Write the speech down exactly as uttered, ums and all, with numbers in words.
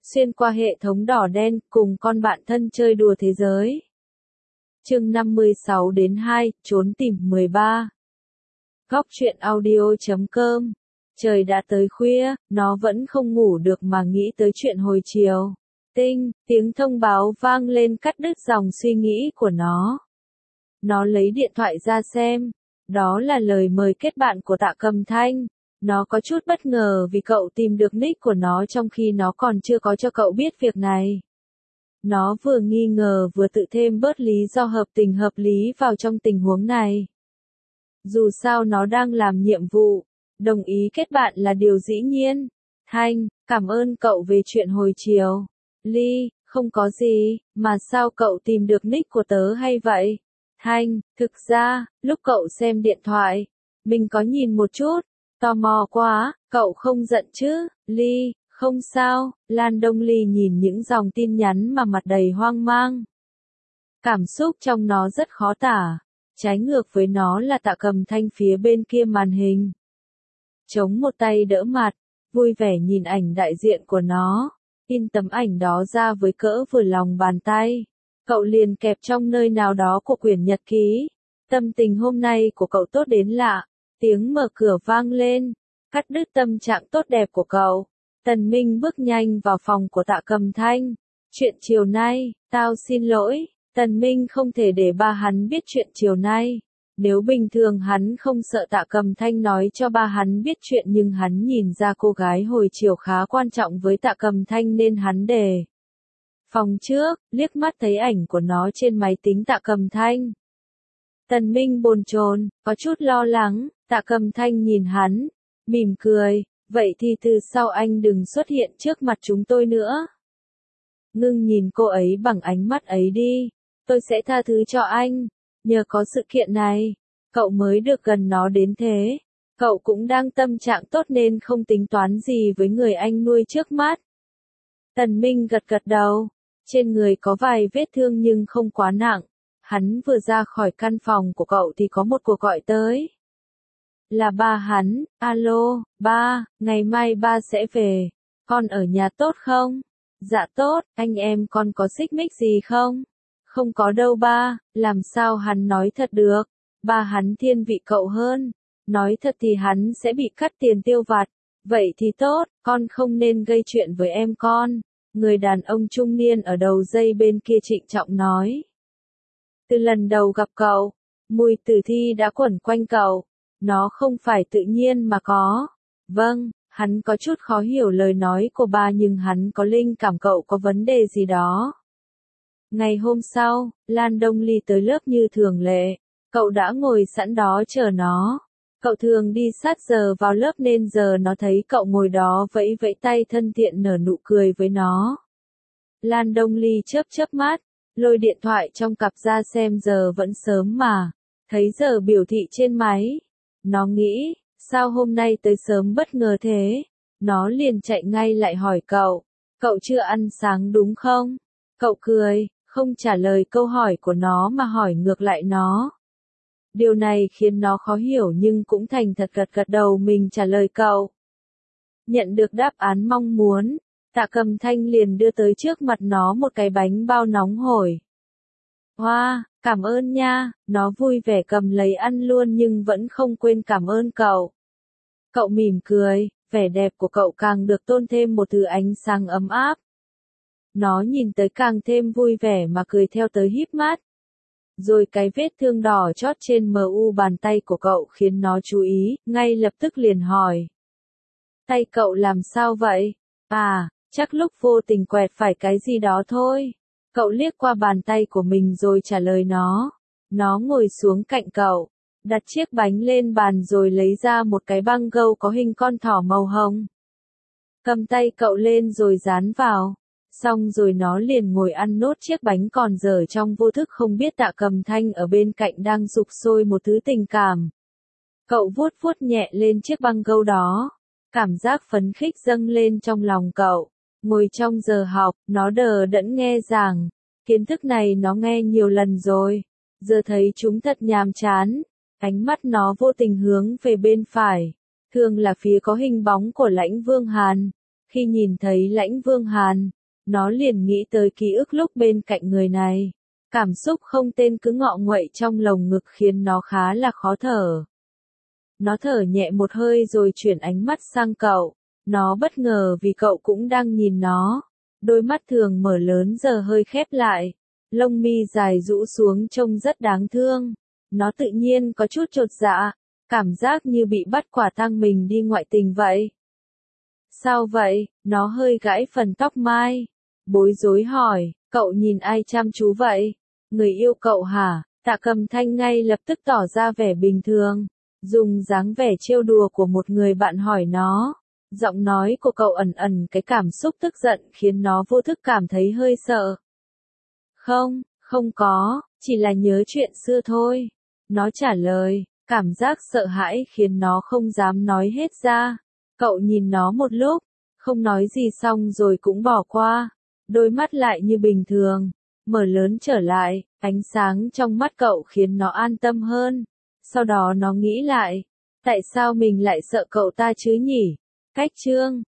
xuyên qua hệ thống đỏ đen, cùng con bạn thân chơi đùa thế giới. Chương năm mươi sáu đến hai, trốn tìm mười ba. Góc truyện audio chấm com. Trời đã tới khuya, nó vẫn không ngủ được mà nghĩ tới chuyện hồi chiều. Tinh, tiếng thông báo vang lên cắt đứt dòng suy nghĩ của nó. Nó lấy điện thoại ra xem. Đó là lời mời kết bạn của Tạ Cầm Thanh. Nó có chút bất ngờ vì cậu tìm được nick của nó trong khi nó còn chưa có cho cậu biết việc này. Nó vừa nghi ngờ vừa tự thêm bớt lý do hợp tình hợp lý vào trong tình huống này. Dù sao nó đang làm nhiệm vụ, đồng ý kết bạn là điều dĩ nhiên. Thanh, cảm ơn cậu về chuyện hồi chiều. Ly, không có gì, mà sao cậu tìm được nick của tớ hay vậy? Thanh, thực ra, lúc cậu xem điện thoại, mình có nhìn một chút, tò mò quá, cậu không giận chứ? Ly, không sao. Lan Đông Ly nhìn những dòng tin nhắn mà mặt đầy hoang mang. Cảm xúc trong nó rất khó tả. Trái ngược với nó là Tạ Cầm Thanh phía bên kia màn hình. Chống một tay đỡ mặt, vui vẻ nhìn ảnh đại diện của nó. In tấm ảnh đó ra với cỡ vừa lòng bàn tay. Cậu liền kẹp trong nơi nào đó của quyển nhật ký. Tâm tình hôm nay của cậu tốt đến lạ. Tiếng mở cửa vang lên, cắt đứt tâm trạng tốt đẹp của cậu. Tần Minh bước nhanh vào phòng của Tạ Cầm Thanh. Chuyện chiều nay, tao xin lỗi. Tần Minh không thể để ba hắn biết chuyện chiều nay. Nếu bình thường hắn không sợ Tạ Cầm Thanh nói cho ba hắn biết chuyện, nhưng hắn nhìn ra cô gái hồi chiều khá quan trọng với Tạ Cầm Thanh nên hắn đề phòng trước, liếc mắt thấy ảnh của nó trên máy tính Tạ Cầm Thanh. Tần Minh bồn chồn, có chút lo lắng. Tạ Cầm Thanh nhìn hắn, mỉm cười, vậy thì từ sau anh đừng xuất hiện trước mặt chúng tôi nữa. Ngưng nhìn cô ấy bằng ánh mắt ấy đi, tôi sẽ tha thứ cho anh, nhờ có sự kiện này, cậu mới được gần nó đến thế. Cậu cũng đang tâm trạng tốt nên không tính toán gì với người anh nuôi trước mắt. Tần Minh gật gật đầu, trên người có vài vết thương nhưng không quá nặng. Hắn vừa ra khỏi căn phòng của cậu thì có một cuộc gọi tới. Là ba hắn. Alo, ba, ngày mai ba sẽ về. Con ở nhà tốt không? Dạ tốt. Anh em con có xích mích gì không? Không có đâu ba. Làm sao hắn nói thật được? Ba hắn thiên vị cậu hơn. Nói thật thì hắn sẽ bị cắt tiền tiêu vặt. Vậy thì tốt, con không nên gây chuyện với em con. Người đàn ông trung niên ở đầu dây bên kia trịnh trọng nói. Từ lần đầu gặp cậu, mùi tử thi đã quẩn quanh cậu. Nó không phải tự nhiên mà có. Vâng, hắn có chút khó hiểu lời nói của ba nhưng hắn có linh cảm cậu có vấn đề gì đó. Ngày hôm sau, Lan Đông Ly tới lớp như thường lệ. Cậu đã ngồi sẵn đó chờ nó. Cậu thường đi sát giờ vào lớp nên giờ nó thấy cậu ngồi đó vẫy vẫy tay thân thiện nở nụ cười với nó. Lan Đông Ly chớp chớp mắt, lôi điện thoại trong cặp ra xem giờ vẫn sớm mà. Thấy giờ biểu thị trên máy. Nó nghĩ, sao hôm nay tới sớm bất ngờ thế? Nó liền chạy ngay lại hỏi cậu, cậu chưa ăn sáng đúng không? Cậu cười, không trả lời câu hỏi của nó mà hỏi ngược lại nó. Điều này khiến nó khó hiểu nhưng cũng thành thật gật gật đầu mình trả lời cậu. Nhận được đáp án mong muốn, Tạ Cầm Thanh liền đưa tới trước mặt nó một cái bánh bao nóng hổi. Hoa, wow, cảm ơn nha, nó vui vẻ cầm lấy ăn luôn nhưng vẫn không quên cảm ơn cậu. Cậu mỉm cười, vẻ đẹp của cậu càng được tôn thêm một thứ ánh sáng ấm áp. Nó nhìn tới càng thêm vui vẻ mà cười theo tới híp mắt. Rồi cái vết thương đỏ chót trên mu bàn tay của cậu khiến nó chú ý, ngay lập tức liền hỏi. Tay cậu làm sao vậy? À, chắc lúc vô tình quẹt phải cái gì đó thôi. Cậu liếc qua bàn tay của mình rồi trả lời nó. Nó ngồi xuống cạnh cậu, đặt chiếc bánh lên bàn rồi lấy ra một cái băng gâu có hình con thỏ màu hồng. Cầm tay cậu lên rồi dán vào. Xong rồi nó liền ngồi ăn nốt chiếc bánh còn dở trong vô thức không biết Tạ Cầm Thanh ở bên cạnh đang sục sôi một thứ tình cảm. Cậu vuốt vuốt nhẹ lên chiếc băng gâu đó. Cảm giác phấn khích dâng lên trong lòng cậu. Ngồi trong giờ học, nó đờ đẫn nghe giảng. Kiến thức này nó nghe nhiều lần rồi. Giờ thấy chúng thật nhàm chán. Ánh mắt nó vô tình hướng về bên phải. Thường là phía có hình bóng của Lãnh Vương Hàn. Khi nhìn thấy Lãnh Vương Hàn, nó liền nghĩ tới ký ức lúc bên cạnh người này. Cảm xúc không tên cứ ngọ nguậy trong lồng ngực khiến nó khá là khó thở. Nó thở nhẹ một hơi rồi chuyển ánh mắt sang cậu. Nó bất ngờ vì cậu cũng đang nhìn nó. Đôi mắt thường mở lớn giờ hơi khép lại. Lông mi dài rũ xuống trông rất đáng thương. Nó tự nhiên có chút chột dạ. Cảm giác như bị bắt quả tang mình đi ngoại tình vậy. Sao vậy? Nó hơi gãi phần tóc mai. Bối rối hỏi, cậu nhìn ai chăm chú vậy? Người yêu cậu hả? Tạ Cầm Thanh ngay lập tức tỏ ra vẻ bình thường. Dùng dáng vẻ trêu đùa của một người bạn hỏi nó. Giọng nói của cậu ẩn ẩn cái cảm xúc tức giận khiến nó vô thức cảm thấy hơi sợ. Không, không có, chỉ là nhớ chuyện xưa thôi. Nó trả lời, cảm giác sợ hãi khiến nó không dám nói hết ra. Cậu nhìn nó một lúc, không nói gì xong rồi cũng bỏ qua. Đôi mắt lại như bình thường, mở lớn trở lại, ánh sáng trong mắt cậu khiến nó an tâm hơn. Sau đó nó nghĩ lại, tại sao mình lại sợ cậu ta chứ nhỉ? Cách chương